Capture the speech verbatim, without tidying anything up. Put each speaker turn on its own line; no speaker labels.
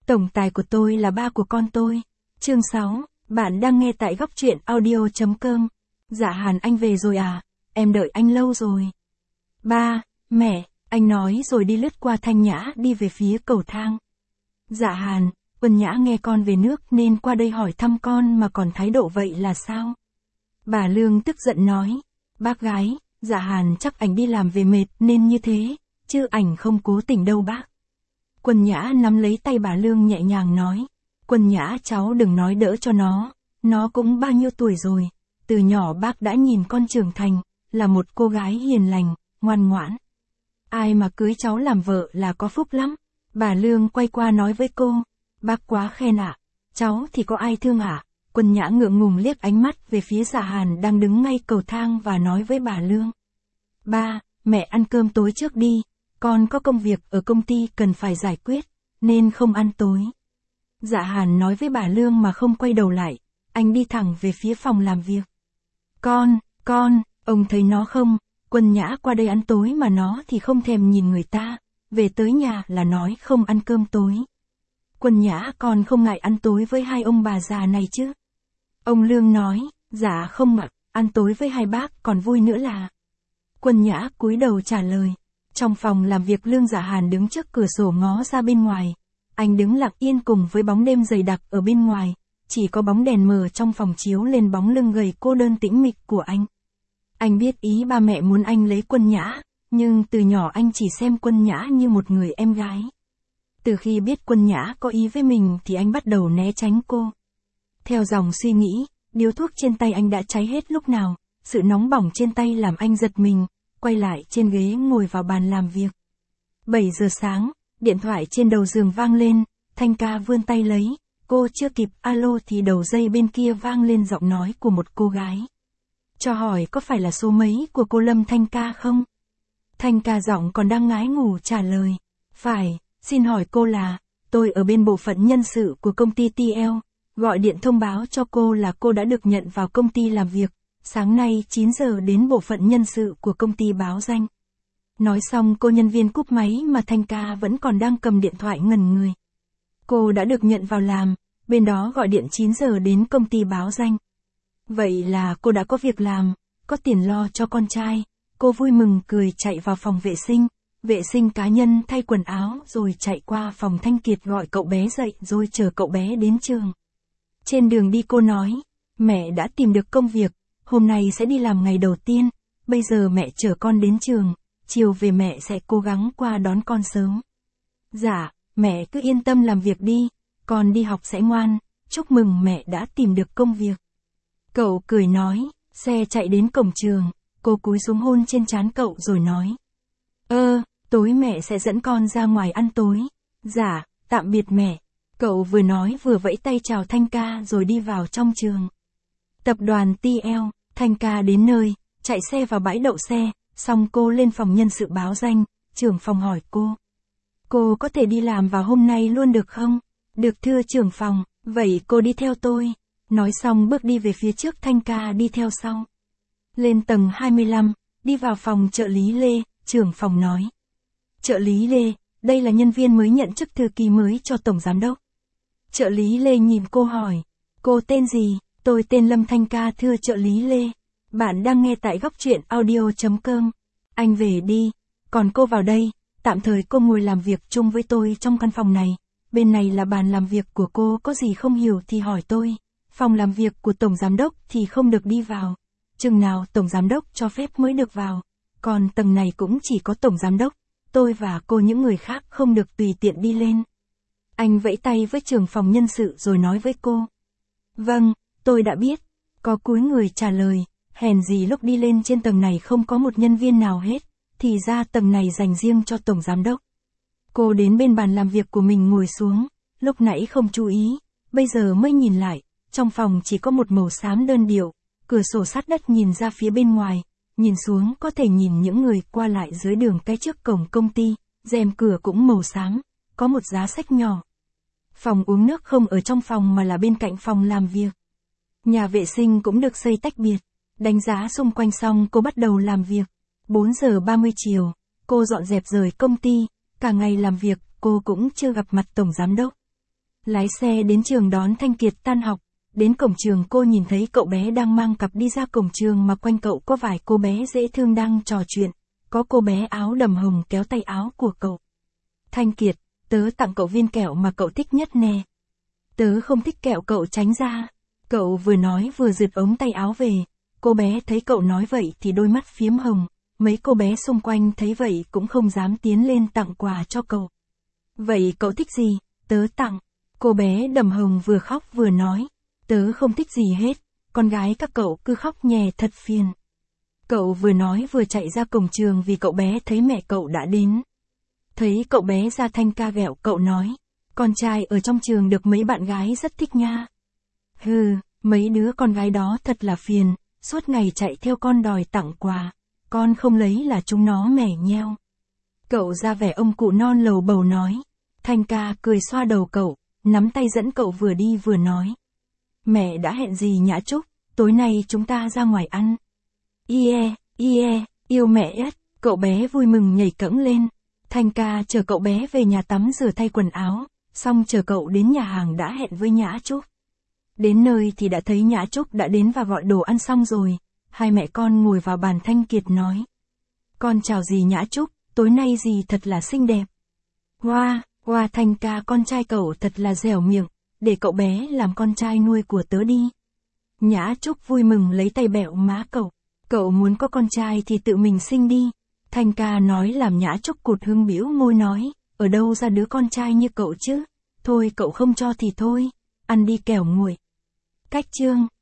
Tổng tài của tôi là ba của con tôi. Chương sáu, bạn đang nghe tại góc truyện audio chấm com. Dạ Hàn, anh về rồi à? Em đợi anh lâu rồi. Ba, mẹ, anh nói rồi đi lướt qua Thanh Nhã đi về phía cầu thang. Dạ Hàn, Quân Nhã nghe con về nước nên qua đây hỏi thăm con mà còn thái độ vậy là sao? Bà Lương tức giận nói. Bác gái, Dạ Hàn chắc ảnh đi làm về mệt nên như thế, chứ ảnh không cố tình đâu bác. Quân Nhã nắm lấy tay bà Lương nhẹ nhàng nói. Quân Nhã, cháu đừng nói đỡ cho nó, nó cũng bao nhiêu tuổi rồi, từ nhỏ bác đã nhìn con trưởng thành, là một cô gái hiền lành, ngoan ngoãn. Ai mà cưới cháu làm vợ là có phúc lắm. Bà Lương quay qua nói với cô. Bác quá khen ạ, cháu thì có ai thương ạ? Quân Nhã ngượng ngùng liếc ánh mắt về phía Dạ Hàn đang đứng ngay cầu thang và nói với bà Lương. Ba, mẹ ăn cơm tối trước đi, con có công việc ở công ty cần phải giải quyết, nên không ăn tối. Dạ Hàn nói với bà Lương mà không quay đầu lại, anh đi thẳng về phía phòng làm việc. Con, con, ông thấy nó không? Quân Nhã qua đây ăn tối mà nó thì không thèm nhìn người ta, về tới nhà là nói không ăn cơm tối. Quân Nhã, con không ngại ăn tối với hai ông bà già này chứ? Ông Lương nói, dạ không ạ, ăn tối với hai bác còn vui nữa là. Quân Nhã cúi đầu trả lời. Trong phòng làm việc, Lương Dạ Hàn đứng trước cửa sổ ngó ra bên ngoài. Anh đứng lặng yên cùng với bóng đêm dày đặc ở bên ngoài, chỉ có bóng đèn mờ trong phòng chiếu lên bóng lưng gầy cô đơn tĩnh mịch của anh. Anh biết ý ba mẹ muốn anh lấy Quân Nhã, nhưng từ nhỏ anh chỉ xem Quân Nhã như một người em gái. Từ khi biết Quân Nhã có ý với mình thì anh bắt đầu né tránh cô. Theo dòng suy nghĩ, điếu thuốc trên tay anh đã cháy hết lúc nào, sự nóng bỏng trên tay làm anh giật mình, quay lại trên ghế ngồi vào bàn làm việc. bảy giờ sáng, điện thoại trên đầu giường vang lên, Thanh Ca vươn tay lấy, cô chưa kịp alo thì đầu dây bên kia vang lên giọng nói của một cô gái. Cho hỏi có phải là số mấy của cô Lâm Thanh Ca không? Thanh Ca giọng còn đang ngái ngủ trả lời. Phải, xin hỏi cô là, tôi ở bên bộ phận nhân sự của công ty tê lờ, gọi điện thông báo cho cô là cô đã được nhận vào công ty làm việc, sáng nay chín giờ đến bộ phận nhân sự của công ty báo danh. Nói xong cô nhân viên cúp máy mà Thanh Ca vẫn còn đang cầm điện thoại ngẩn người. Cô đã được nhận vào làm, bên đó gọi điện chín giờ đến công ty báo danh. Vậy là cô đã có việc làm, có tiền lo cho con trai. Cô vui mừng cười chạy vào phòng vệ sinh, vệ sinh cá nhân thay quần áo rồi chạy qua phòng Thanh Kiệt gọi cậu bé dậy rồi chờ cậu bé đến trường. Trên đường đi cô nói, mẹ đã tìm được công việc, hôm nay sẽ đi làm ngày đầu tiên, bây giờ mẹ chở con đến trường, chiều về mẹ sẽ cố gắng qua đón con sớm. Dạ, mẹ cứ yên tâm làm việc đi, con đi học sẽ ngoan, chúc mừng mẹ đã tìm được công việc. Cậu cười nói, xe chạy đến cổng trường, cô cúi xuống hôn trên trán cậu rồi nói. Ơ, tối mẹ sẽ dẫn con ra ngoài ăn tối. Dạ, tạm biệt mẹ. Cậu vừa nói vừa vẫy tay chào Thanh Ca rồi đi vào trong trường. Tập đoàn tê lờ, Thanh Ca đến nơi, chạy xe vào bãi đậu xe, xong cô lên phòng nhân sự báo danh, trưởng phòng hỏi cô. Cô có thể đi làm vào hôm nay luôn được không? Được thưa trưởng phòng, vậy cô đi theo tôi. Nói xong bước đi về phía trước, Thanh Ca đi theo sau. Lên tầng hai mươi lăm, đi vào phòng trợ lý Lê, trưởng phòng nói. Trợ lý Lê, đây là nhân viên mới nhận chức thư ký mới cho tổng giám đốc. Trợ lý Lê nhìn cô hỏi, cô tên gì? Tôi tên Lâm Thanh Ca thưa trợ lý Lê. Bạn đang nghe tại góc truyện audio chấm com. Anh về đi, còn cô vào đây, tạm thời cô ngồi làm việc chung với tôi trong căn phòng này. Bên này là bàn làm việc của cô, có gì không hiểu thì hỏi tôi. Phòng làm việc của tổng giám đốc thì không được đi vào. Chừng nào tổng giám đốc cho phép mới được vào. Còn tầng này cũng chỉ có tổng giám đốc. Tôi và cô những người khác không được tùy tiện đi lên. Anh vẫy tay với trưởng phòng nhân sự rồi nói với cô. Vâng, tôi đã biết. Có cúi người trả lời, hèn gì lúc đi lên trên tầng này không có một nhân viên nào hết, thì ra tầng này dành riêng cho tổng giám đốc. Cô đến bên bàn làm việc của mình ngồi xuống, lúc nãy không chú ý, bây giờ mới nhìn lại, trong phòng chỉ có một màu xám đơn điệu, cửa sổ sát đất nhìn ra phía bên ngoài, nhìn xuống có thể nhìn những người qua lại dưới đường cái trước cổng công ty, rèm cửa cũng màu xám, có một giá sách nhỏ. Phòng uống nước không ở trong phòng mà là bên cạnh phòng làm việc. Nhà vệ sinh cũng được xây tách biệt. Đánh giá xung quanh xong cô bắt đầu làm việc. bốn giờ ba mươi chiều, cô dọn dẹp rời công ty, cả ngày làm việc, cô cũng chưa gặp mặt tổng giám đốc. Lái xe đến trường đón Thanh Kiệt tan học. Đến cổng trường cô nhìn thấy cậu bé đang mang cặp đi ra cổng trường mà quanh cậu có vài cô bé dễ thương đang trò chuyện. Có cô bé áo đầm hồng kéo tay áo của cậu. Thanh Kiệt, tớ tặng cậu viên kẹo mà cậu thích nhất nè. Tớ không thích kẹo, cậu tránh ra. Cậu vừa nói vừa rượt ống tay áo về. Cô bé thấy cậu nói vậy thì đôi mắt phiếm hồng. Mấy cô bé xung quanh thấy vậy cũng không dám tiến lên tặng quà cho cậu. Vậy cậu thích gì? Tớ tặng. Cô bé đầm hồng vừa khóc vừa nói. Tớ không thích gì hết. Con gái các cậu cứ khóc nhè thật phiền. Cậu vừa nói vừa chạy ra cổng trường vì cậu bé thấy mẹ cậu đã đến. Thấy cậu bé ra, Thanh ca ghẹo cậu nói. Con trai ở trong trường được mấy bạn gái rất thích nha. Hừ, mấy đứa con gái đó thật là phiền, suốt ngày chạy theo con đòi tặng quà. Con không lấy là chúng nó mẻ nheo. Cậu ra vẻ ông cụ non lầu bầu nói. Thanh ca cười xoa đầu cậu, nắm tay dẫn cậu vừa đi vừa nói. Mẹ đã hẹn gì Nhã Trúc, tối nay chúng ta ra ngoài ăn. Ie, ie, yêu mẹ ết, cậu bé vui mừng nhảy cẫng lên. Thanh ca chờ cậu bé về nhà tắm rửa thay quần áo, xong chờ cậu đến nhà hàng đã hẹn với Nhã Trúc. Đến nơi thì đã thấy Nhã Trúc đã đến và gọi đồ ăn xong rồi. Hai mẹ con ngồi vào bàn. Thanh Kiệt nói. Con chào dì Nhã Trúc, tối nay dì thật là xinh đẹp. Hoa, hoa Thanh ca, con trai cậu thật là dẻo miệng, để cậu bé làm con trai nuôi của tớ đi. Nhã Trúc vui mừng lấy tay bẹo má cậu. Cậu muốn có con trai thì tự mình sinh đi. Thanh ca nói làm Nhã Trúc cụt hứng bĩu môi nói. Ở đâu ra đứa con trai như cậu chứ? Thôi cậu không cho thì thôi. Ăn đi kẻo nguội. Cách chương